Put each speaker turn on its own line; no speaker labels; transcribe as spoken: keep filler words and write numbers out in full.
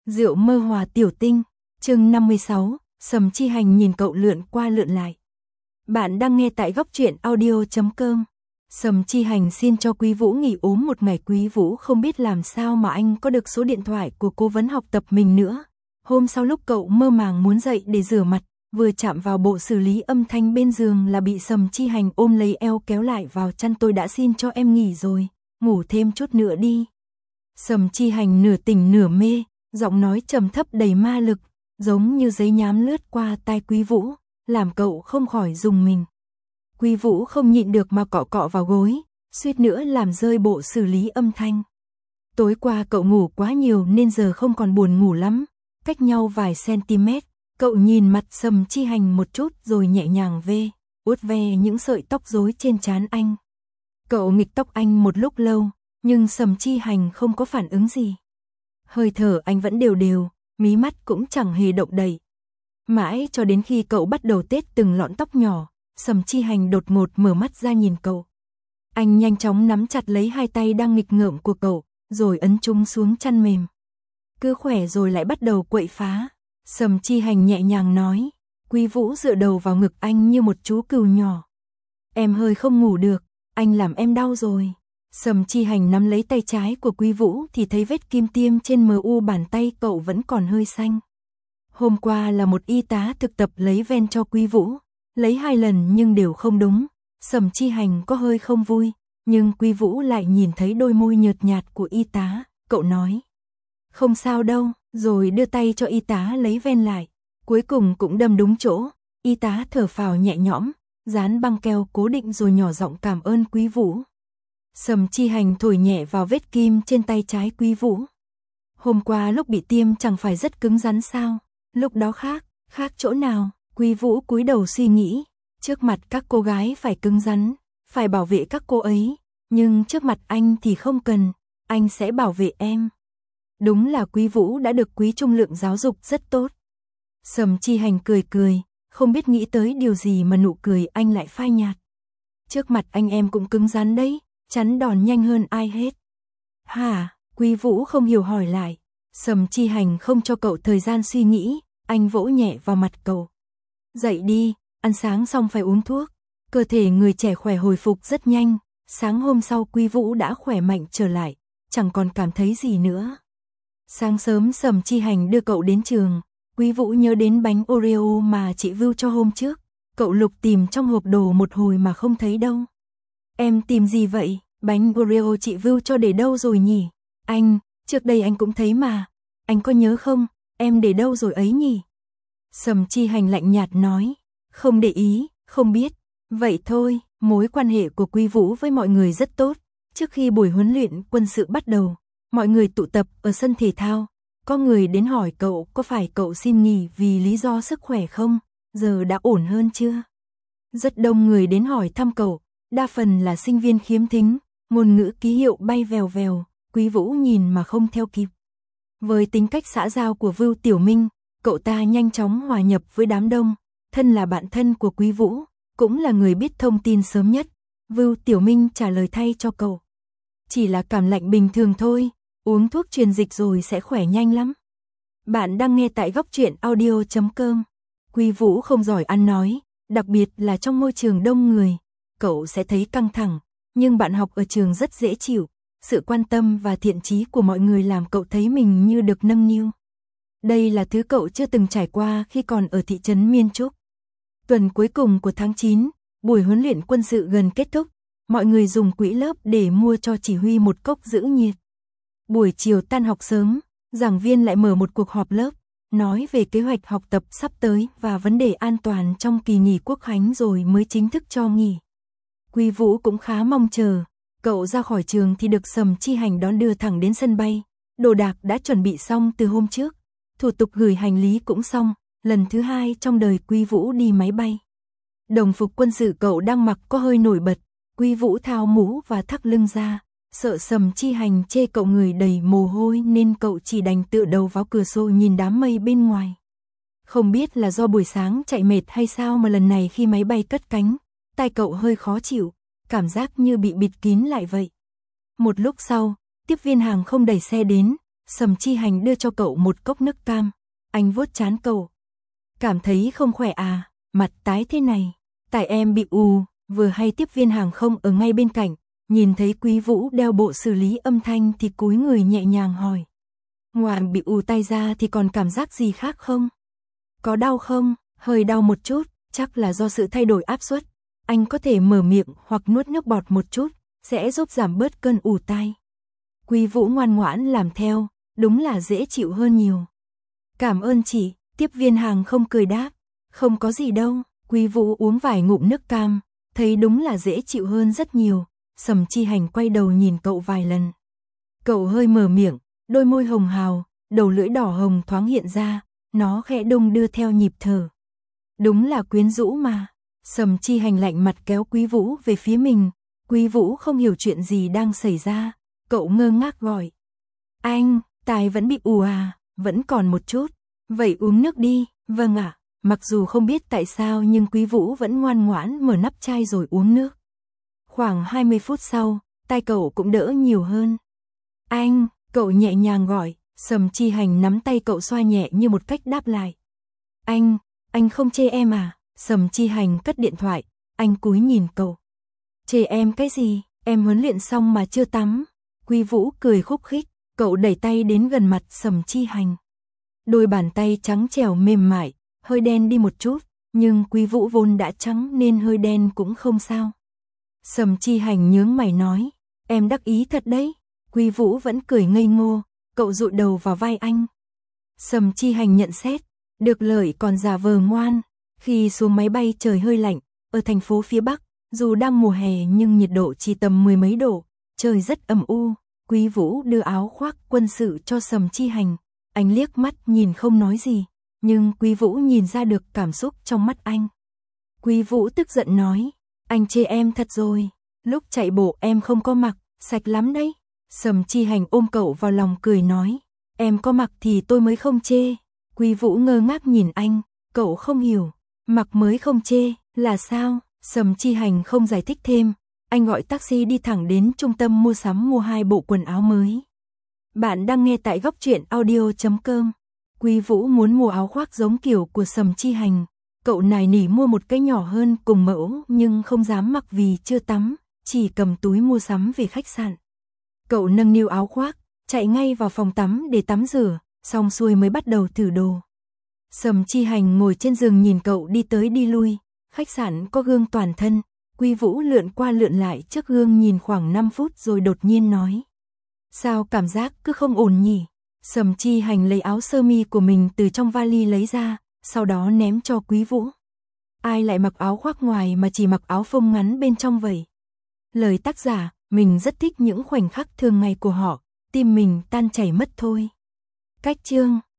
Rượu mơ hòa tiểu tinh, chương năm mươi sáu, Sầm Chi Hành nhìn cậu lượn qua lượn lại. Bạn đang nghe tại góc truyện audio chấm com. Sầm Chi Hành xin cho Quý Vũ nghỉ ốm một ngày. Quý Vũ không biết làm sao mà anh có được số điện thoại của cố vấn học tập mình nữa. Hôm sau lúc cậu mơ màng muốn dậy để rửa mặt, vừa chạm vào bộ xử lý âm thanh bên giường là bị Sầm Chi Hành ôm lấy eo kéo lại vào chăn. Tôi đã xin cho em nghỉ rồi, ngủ thêm chút nữa đi. Sầm Chi Hành nửa tỉnh nửa mê, giọng nói trầm thấp đầy ma lực, giống như giấy nhám lướt qua tai Quý Vũ, làm cậu không khỏi rùng mình. Quý Vũ không nhịn được mà cọ cọ vào gối, suýt nữa làm rơi bộ xử lý âm thanh. Tối qua cậu ngủ quá nhiều nên giờ không còn buồn ngủ lắm, cách nhau vài cm, cậu nhìn mặt Sầm Chi Hành một chút rồi nhẹ nhàng vê, uốt ve những sợi tóc rối trên trán anh. Cậu nghịch tóc anh một lúc lâu, nhưng Sầm Chi Hành không có phản ứng gì. Hơi thở anh vẫn đều đều, mí mắt cũng chẳng hề động đậy. Mãi cho đến khi cậu bắt đầu tết từng lọn tóc nhỏ, Sầm Chi Hành đột ngột mở mắt ra nhìn cậu. Anh nhanh chóng nắm chặt lấy hai tay đang nghịch ngợm của cậu, rồi ấn chúng xuống chăn mềm. Cứ khỏe rồi lại bắt đầu quậy phá. Sầm Chi Hành nhẹ nhàng nói. Quý Vũ dựa đầu vào ngực anh như một chú cừu nhỏ. Em hơi không ngủ được, anh làm em đau rồi. Sầm Chi Hành nắm lấy tay trái của Quý Vũ thì thấy vết kim tiêm trên mờ u bàn tay cậu vẫn còn hơi xanh. Hôm qua là một y tá thực tập lấy ven cho Quý Vũ, lấy hai lần nhưng đều không đúng. Sầm Chi Hành có hơi không vui, nhưng Quý Vũ lại nhìn thấy đôi môi nhợt nhạt của y tá, cậu nói. Không sao đâu, rồi đưa tay cho y tá lấy ven lại. Cuối cùng cũng đâm đúng chỗ, y tá thở phào nhẹ nhõm, dán băng keo cố định rồi nhỏ giọng cảm ơn Quý Vũ. Sầm Chi Hành thổi nhẹ vào vết kim trên tay trái Quý Vũ. Hôm qua lúc bị tiêm chẳng phải rất cứng rắn sao? Lúc đó khác, khác chỗ nào? Quý Vũ cúi đầu suy nghĩ, trước mặt các cô gái phải cứng rắn, phải bảo vệ các cô ấy, nhưng trước mặt anh thì không cần, anh sẽ bảo vệ em. Đúng là Quý Vũ đã được Quý Trung Lượng giáo dục rất tốt. Sầm Chi Hành cười cười, không biết nghĩ tới điều gì mà nụ cười anh lại phai nhạt. Trước mặt anh em cũng cứng rắn đấy, chắn đòn nhanh hơn ai hết. Hả? Quý Vũ không hiểu hỏi lại. Sầm Chi Hành không cho cậu thời gian suy nghĩ, anh vỗ nhẹ vào mặt cậu. Dậy đi, ăn sáng xong phải uống thuốc. Cơ thể người trẻ khỏe hồi phục rất nhanh, sáng hôm sau Quý Vũ đã khỏe mạnh trở lại, chẳng còn cảm thấy gì nữa. Sáng sớm Sầm Chi Hành đưa cậu đến trường, Quý Vũ nhớ đến bánh Oreo mà chị Vưu cho hôm trước, cậu lục tìm trong hộp đồ một hồi mà không thấy đâu. Em tìm gì vậy? Bánh Oreo chị Vưu cho để đâu rồi nhỉ? Anh, trước đây anh cũng thấy mà, anh có nhớ không, em để đâu rồi ấy nhỉ? Sầm Chi Hành lạnh nhạt nói, không để ý, không biết. Vậy thôi, mối quan hệ của Quý Vũ với mọi người rất tốt. Trước khi buổi huấn luyện quân sự bắt đầu, mọi người tụ tập ở sân thể thao. Có người đến hỏi cậu có phải cậu xin nghỉ vì lý do sức khỏe không, giờ đã ổn hơn chưa? Rất đông người đến hỏi thăm cậu, đa phần là sinh viên khiếm thính, ngôn ngữ ký hiệu bay vèo vèo, Quý Vũ nhìn mà không theo kịp. Với tính cách xã giao của Vưu Tiểu Minh, cậu ta nhanh chóng hòa nhập với đám đông, thân là bạn thân của Quý Vũ, cũng là người biết thông tin sớm nhất. Vưu Tiểu Minh trả lời thay cho cậu. Chỉ là cảm lạnh bình thường thôi, uống thuốc truyền dịch rồi sẽ khỏe nhanh lắm. Bạn đang nghe tại góc truyện audio chấm com. Quý Vũ không giỏi ăn nói, đặc biệt là trong môi trường đông người, cậu sẽ thấy căng thẳng, nhưng bạn học ở trường rất dễ chịu, sự quan tâm và thiện chí của mọi người làm cậu thấy mình như được nâng niu. Đây là thứ cậu chưa từng trải qua khi còn ở thị trấn Miên Trúc. Tuần cuối cùng của tháng chín, buổi huấn luyện quân sự gần kết thúc, mọi người dùng quỹ lớp để mua cho chỉ huy một cốc giữ nhiệt. Buổi chiều tan học sớm, giảng viên lại mở một cuộc họp lớp, nói về kế hoạch học tập sắp tới và vấn đề an toàn trong kỳ nghỉ Quốc khánh rồi mới chính thức cho nghỉ. Quý Vũ cũng khá mong chờ, cậu ra khỏi trường thì được Sầm Chi Hành đón đưa thẳng đến sân bay, đồ đạc đã chuẩn bị xong từ hôm trước, thủ tục gửi hành lý cũng xong, lần thứ hai trong đời Quý Vũ đi máy bay. Đồng phục quân sự cậu đang mặc có hơi nổi bật, Quý Vũ tháo mũ và thắt lưng ra, sợ Sầm Chi Hành chê cậu người đầy mồ hôi nên cậu chỉ đành tựa đầu vào cửa sổ nhìn đám mây bên ngoài. Không biết là do buổi sáng chạy mệt hay sao mà lần này khi máy bay cất cánh, tai cậu hơi khó chịu, cảm giác như bị bịt kín lại vậy. Một lúc sau, tiếp viên hàng không đẩy xe đến, Sầm Chi Hành đưa cho cậu một cốc nước cam. Anh vuốt trán cậu. Cảm thấy không khỏe à, mặt tái thế này. Tại em bị ù, vừa hay tiếp viên hàng không ở ngay bên cạnh. Nhìn thấy Quý Vũ đeo bộ xử lý âm thanh thì cúi người nhẹ nhàng hỏi. Ngoài bị ù tai ra thì còn cảm giác gì khác không? Có đau không? Hơi đau một chút, chắc là do sự thay đổi áp suất. Anh có thể mở miệng hoặc nuốt nước bọt một chút, sẽ giúp giảm bớt cơn ù tai. Quý Vũ ngoan ngoãn làm theo, đúng là dễ chịu hơn nhiều. Cảm ơn chị, tiếp viên hàng không cười đáp. Không có gì đâu, Quý Vũ uống vài ngụm nước cam, thấy đúng là dễ chịu hơn rất nhiều. Sầm Chi Hành quay đầu nhìn cậu vài lần. Cậu hơi mở miệng, đôi môi hồng hào, đầu lưỡi đỏ hồng thoáng hiện ra, nó khẽ đung đưa theo nhịp thở. Đúng là quyến rũ mà. Sầm Chi Hành lạnh mặt kéo Quý Vũ về phía mình. Quý Vũ không hiểu chuyện gì đang xảy ra, cậu ngơ ngác gọi. Anh, tai vẫn bị ù à, vẫn còn một chút. Vậy uống nước đi. Vâng ạ. Mặc dù không biết tại sao nhưng Quý Vũ vẫn ngoan ngoãn mở nắp chai rồi uống nước. Khoảng hai mươi phút sau, tai cậu cũng đỡ nhiều hơn. Anh, cậu nhẹ nhàng gọi. Sầm Chi Hành nắm tay cậu xoa nhẹ như một cách đáp lại. Anh, anh không chê em à? Sầm Chi Hành cất điện thoại, anh cúi nhìn cậu. Chê em cái gì? Em huấn luyện xong mà chưa tắm. Quý Vũ cười khúc khích, cậu đẩy tay đến gần mặt Sầm Chi Hành. Đôi bàn tay trắng trẻo mềm mại, hơi đen đi một chút, nhưng Quý Vũ vốn đã trắng nên hơi đen cũng không sao. Sầm Chi Hành nhướng mày nói, em đắc ý thật đấy. Quý Vũ vẫn cười ngây ngô, cậu dụi đầu vào vai anh. Sầm Chi Hành nhận xét, được lợi còn giả vờ ngoan. Khi xuống máy bay trời hơi lạnh, ở thành phố phía Bắc, dù đang mùa hè nhưng nhiệt độ chỉ tầm mười mấy độ, trời rất âm u. Quý Vũ đưa áo khoác quân sự cho Sầm Chi Hành, anh liếc mắt nhìn không nói gì, nhưng Quý Vũ nhìn ra được cảm xúc trong mắt anh. Quý Vũ tức giận nói, anh chê em thật rồi, lúc chạy bộ em không có mặc, sạch lắm đấy. Sầm Chi Hành ôm cậu vào lòng cười nói, em có mặc thì tôi mới không chê. Quý Vũ ngơ ngác nhìn anh, cậu không hiểu, mặc mới không chê, là sao? Sầm Chi Hành không giải thích thêm, anh gọi taxi đi thẳng đến trung tâm mua sắm mua hai bộ quần áo mới. Bạn đang nghe tại góc truyện audio chấm com. Quý Vũ muốn mua áo khoác giống kiểu của Sầm Chi Hành, cậu nài nỉ mua một cái nhỏ hơn cùng mẫu nhưng không dám mặc vì chưa tắm, chỉ cầm túi mua sắm về khách sạn. Cậu nâng niu áo khoác, chạy ngay vào phòng tắm để tắm rửa, xong xuôi mới bắt đầu thử đồ. Sầm Chi Hành ngồi trên giường nhìn cậu đi tới đi lui, khách sạn có gương toàn thân, Quý Vũ lượn qua lượn lại trước gương nhìn khoảng năm phút rồi đột nhiên nói. Sao cảm giác cứ không ổn nhỉ? Sầm Chi Hành lấy áo sơ mi của mình từ trong vali lấy ra, sau đó ném cho Quý Vũ. Ai lại mặc áo khoác ngoài mà chỉ mặc áo phông ngắn bên trong vậy? Lời tác giả, mình rất thích những khoảnh khắc thường ngày của họ, tim mình tan chảy mất thôi. Cách chương